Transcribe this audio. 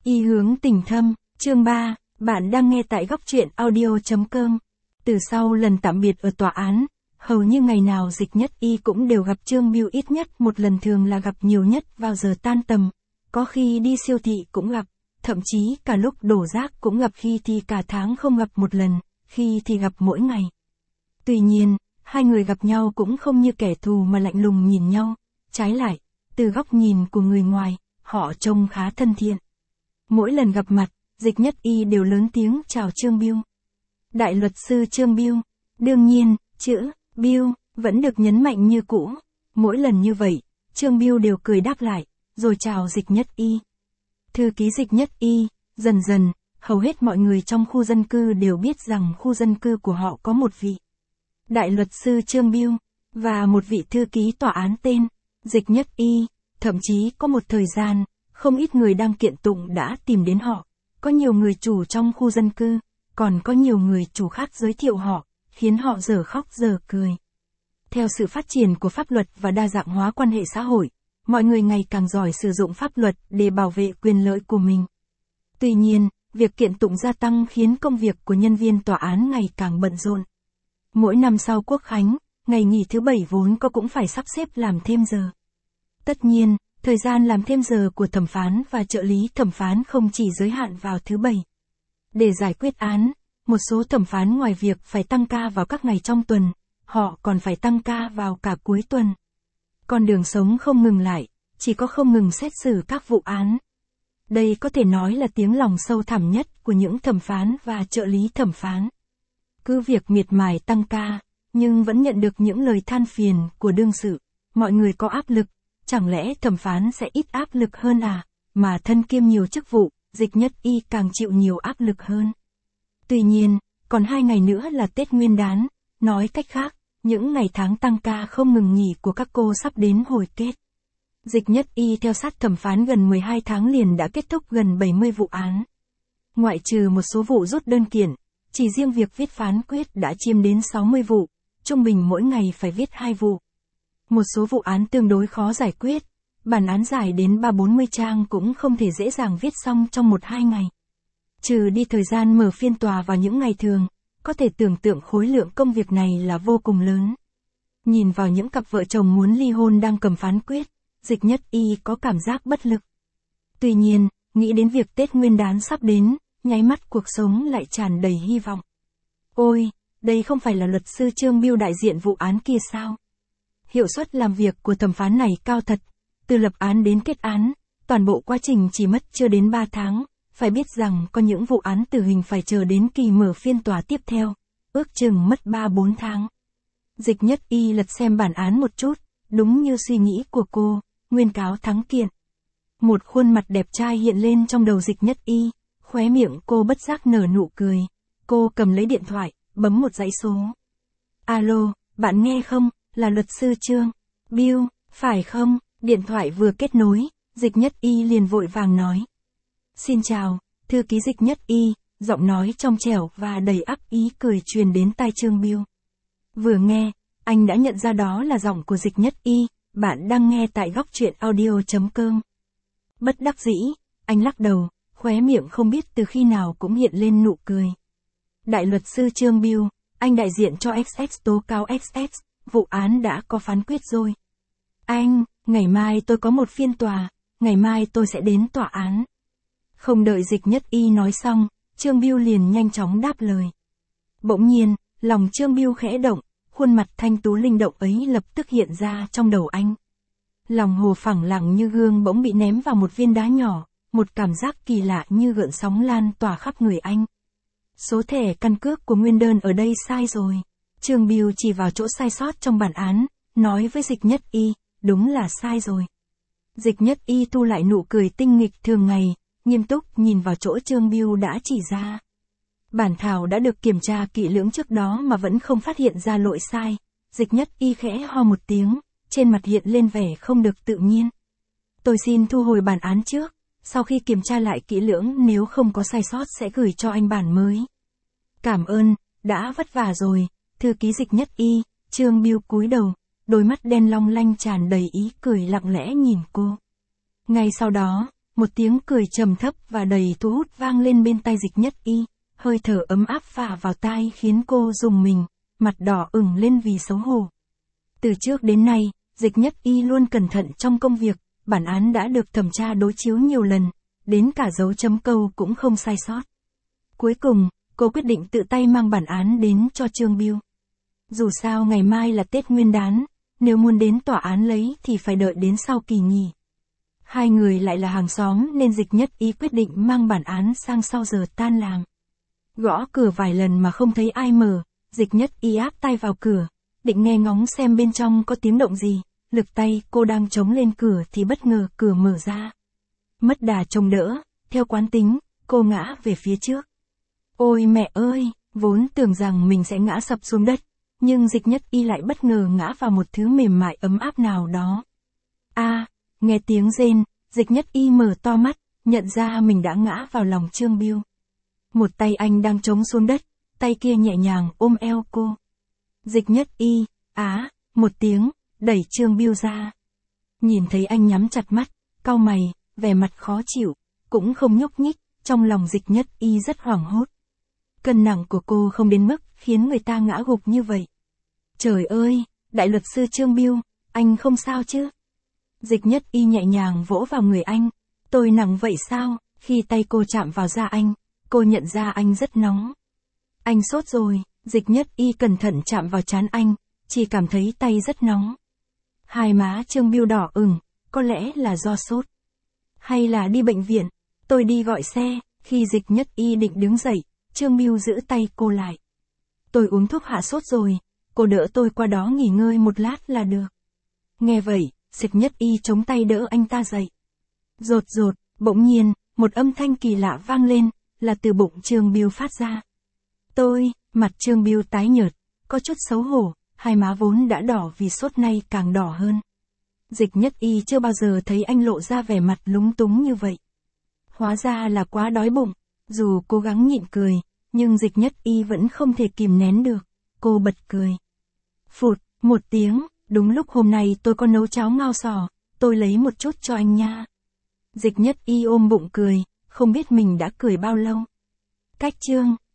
Y hướng tình thâm, chương 3, bạn đang nghe tại góc truyện audio.com. Từ sau lần tạm biệt ở tòa án, hầu như ngày nào Dịch Nhất Y cũng đều gặp Trương Bưu ít nhất một lần, thường là gặp nhiều nhất vào giờ tan tầm. Có khi đi siêu thị cũng gặp, thậm chí cả lúc đổ rác cũng gặp, khi thì cả tháng không gặp một lần, khi thì gặp mỗi ngày. Tuy nhiên, hai người gặp nhau cũng không như kẻ thù mà lạnh lùng nhìn nhau, trái lại, từ góc nhìn của người ngoài, họ trông khá thân thiện. Mỗi lần gặp mặt, Dịch Nhất Y đều lớn tiếng chào Trương Bưu. Đại luật sư Trương Bưu. Đương nhiên, chữ Bưu vẫn được nhấn mạnh như cũ. Mỗi lần như vậy, Trương Bưu đều cười đáp lại, rồi chào Dịch Nhất Y. Thư ký Dịch Nhất Y. Dần dần, hầu hết mọi người trong khu dân cư đều biết rằng khu dân cư của họ có một vị đại luật sư Trương Bưu, và một vị thư ký tòa án tên Dịch Nhất Y. Thậm chí có một thời gian, không ít người đang kiện tụng đã tìm đến họ. Có nhiều người chủ trong khu dân cư, còn có nhiều người chủ khác giới thiệu họ, khiến họ dở khóc dở cười. Theo sự phát triển của pháp luật và đa dạng hóa quan hệ xã hội, mọi người ngày càng giỏi sử dụng pháp luật để bảo vệ quyền lợi của mình. Tuy nhiên, việc kiện tụng gia tăng khiến công việc của nhân viên tòa án ngày càng bận rộn. Mỗi năm sau Quốc khánh, ngày nghỉ thứ Bảy vốn có cũng phải sắp xếp làm thêm giờ. Tất nhiên, thời gian làm thêm giờ của thẩm phán và trợ lý thẩm phán không chỉ giới hạn vào thứ Bảy. Để giải quyết án, một số thẩm phán ngoài việc phải tăng ca vào các ngày trong tuần, họ còn phải tăng ca vào cả cuối tuần. Con đường sống không ngừng lại, chỉ có không ngừng xét xử các vụ án. Đây có thể nói là tiếng lòng sâu thẳm nhất của những thẩm phán và trợ lý thẩm phán. Cứ việc miệt mài tăng ca, nhưng vẫn nhận được những lời than phiền của đương sự. Mọi người có áp lực, chẳng lẽ thẩm phán sẽ ít áp lực hơn à? Mà thân kiêm nhiều chức vụ, Dịch Nhất Y càng chịu nhiều áp lực hơn. Tuy nhiên, còn 2 ngày nữa là Tết Nguyên đán, nói cách khác, những ngày tháng tăng ca không ngừng nghỉ của các cô sắp đến hồi kết. Dịch Nhất Y theo sát thẩm phán gần 12 tháng liền đã kết thúc gần 70 vụ án. Ngoại trừ một số vụ rút đơn kiện, chỉ riêng việc viết phán quyết đã chiếm đến 60 vụ, trung bình mỗi ngày phải viết 2 vụ. Một số vụ án tương đối khó giải quyết, bản án dài đến 30-40 trang cũng không thể dễ dàng viết xong trong 1-2 ngày. Trừ đi thời gian mở phiên tòa vào những ngày thường, có thể tưởng tượng khối lượng công việc này là vô cùng lớn. Nhìn vào những cặp vợ chồng muốn ly hôn đang cầm phán quyết, Dịch Nhất Y có cảm giác bất lực. Tuy nhiên, nghĩ đến việc Tết Nguyên đán sắp đến, nháy mắt cuộc sống lại tràn đầy hy vọng. Ôi, đây không phải là luật sư Trương Bưu đại diện vụ án kia sao? Hiệu suất làm việc của thẩm phán này cao thật, từ lập án đến kết án, toàn bộ quá trình chỉ mất chưa đến 3 tháng, phải biết rằng có những vụ án tử hình phải chờ đến kỳ mở phiên tòa tiếp theo, ước chừng mất 3-4 tháng. Dịch Nhất Y lật xem bản án một chút, đúng như suy nghĩ của cô, nguyên cáo thắng kiện. Một khuôn mặt đẹp trai hiện lên trong đầu Dịch Nhất Y, khóe miệng cô bất giác nở nụ cười. Cô cầm lấy điện thoại, bấm một dãy số. Alo, bạn nghe không, là luật sư Trương Bưu, phải không? Điện thoại vừa kết nối, Dịch Nhất Y liền vội vàng nói. Xin chào, thư ký Dịch Nhất Y, giọng nói trong trẻo và đầy ắp ý cười truyền đến tai Trương Bưu. Vừa nghe, anh đã nhận ra đó là giọng của Dịch Nhất Y, bạn đang nghe tại góc truyện audio.com. Bất đắc dĩ, anh lắc đầu, khóe miệng không biết từ khi nào cũng hiện lên nụ cười. Đại luật sư Trương Bưu, anh đại diện cho XX tố cáo XX, vụ án đã có phán quyết rồi. Anh, ngày mai tôi có một phiên tòa, ngày mai tôi sẽ đến tòa án. Không đợi Dịch Nhất Y nói xong, Trương Bưu liền nhanh chóng đáp lời. Bỗng nhiên, lòng Trương Bưu khẽ động, khuôn mặt thanh tú linh động ấy lập tức hiện ra trong đầu anh. Lòng hồ phẳng lặng như gương bỗng bị ném vào một viên đá nhỏ, một cảm giác kỳ lạ như gợn sóng lan tỏa khắp người anh. Số thẻ căn cước của nguyên đơn ở đây sai rồi. Trương Bưu chỉ vào chỗ sai sót trong bản án, nói với Dịch Nhất Y, đúng là sai rồi. Dịch Nhất Y thu lại nụ cười tinh nghịch thường ngày, nghiêm túc nhìn vào chỗ Trương Bưu đã chỉ ra. Bản thảo đã được kiểm tra kỹ lưỡng trước đó mà vẫn không phát hiện ra lỗi sai. Dịch Nhất Y khẽ ho một tiếng, trên mặt hiện lên vẻ không được tự nhiên. Tôi xin thu hồi bản án trước, sau khi kiểm tra lại kỹ lưỡng nếu không có sai sót sẽ gửi cho anh bản mới. Cảm ơn, đã vất vả rồi, thư ký Dịch Nhất Y. Trương Bưu cúi đầu, đôi mắt đen long lanh tràn đầy ý cười lặng lẽ nhìn cô. Ngay sau đó, Một tiếng cười trầm thấp và đầy thu hút vang lên bên tai Dịch Nhất Y, hơi thở ấm áp phả vào tai khiến cô rùng mình, mặt đỏ ửng lên vì xấu hổ. Từ trước đến nay, Dịch Nhất Y luôn cẩn thận trong công việc, bản án đã được thẩm tra đối chiếu nhiều lần, đến cả dấu chấm câu cũng không sai sót. Cuối cùng, cô quyết định tự tay mang bản án đến cho Trương Bưu. Dù sao ngày mai là Tết Nguyên đán, nếu muốn đến tòa án lấy thì phải đợi đến sau kỳ nghỉ. Hai người lại là hàng xóm nên Dịch Nhất Y quyết định mang bản án sang sau giờ tan làm. Gõ cửa vài lần mà không thấy ai mở, Dịch Nhất Y áp tay vào cửa, định nghe ngóng xem bên trong có tiếng động gì, lực tay cô đang chống lên cửa thì bất ngờ cửa mở ra. Mất đà trông đỡ, theo quán tính, cô ngã về phía trước. Ôi mẹ ơi, vốn tưởng rằng mình sẽ ngã sập xuống đất, nhưng Dịch Nhất Y lại bất ngờ ngã vào một thứ mềm mại ấm áp nào đó. Nghe tiếng rên, Dịch Nhất Y mở to mắt, nhận ra mình đã ngã vào lòng Trương Bưu. Một tay anh đang chống xuống đất, tay kia nhẹ nhàng ôm eo cô. Dịch Nhất Y, một tiếng, đẩy Trương Bưu ra. Nhìn thấy anh nhắm chặt mắt, cau mày, vẻ mặt khó chịu, cũng không nhúc nhích, trong lòng Dịch Nhất Y rất hoảng hốt. Cân nặng của cô không đến mức khiến người ta ngã gục như vậy. Trời ơi, đại luật sư Trương Bưu, anh không sao chứ? Dịch Nhất Y nhẹ nhàng vỗ vào người anh. Tôi nặng vậy sao? Khi tay cô chạm vào da anh, cô nhận ra anh rất nóng. Anh sốt rồi. Dịch Nhất Y cẩn thận chạm vào trán anh, chỉ cảm thấy tay rất nóng. Hai má Trương Bưu đỏ ửng, có lẽ là do sốt. Hay là đi bệnh viện? Tôi đi gọi xe. Khi Dịch Nhất Y định đứng dậy, Trương Bưu giữ tay cô lại. Tôi uống thuốc hạ sốt rồi, cô đỡ tôi qua đó nghỉ ngơi một lát là được. Nghe vậy, Dịch Nhất Y chống tay đỡ anh ta dậy. Rột rột, bỗng nhiên, một âm thanh kỳ lạ vang lên, là từ bụng Trương Bưu phát ra. Mặt Trương Bưu tái nhợt, có chút xấu hổ, hai má vốn đã đỏ vì sốt nay càng đỏ hơn. Dịch Nhất Y chưa bao giờ thấy anh lộ ra vẻ mặt lúng túng như vậy. Hóa ra là quá đói bụng, dù cố gắng nhịn cười, nhưng Dịch Nhất Y vẫn không thể kìm nén được, cô bật cười. Phụt, một tiếng, đúng lúc hôm nay tôi có nấu cháo ngao sò, tôi lấy một chút cho anh nha. Dịch Nhất Y ôm bụng cười, không biết mình đã cười bao lâu. Cách chương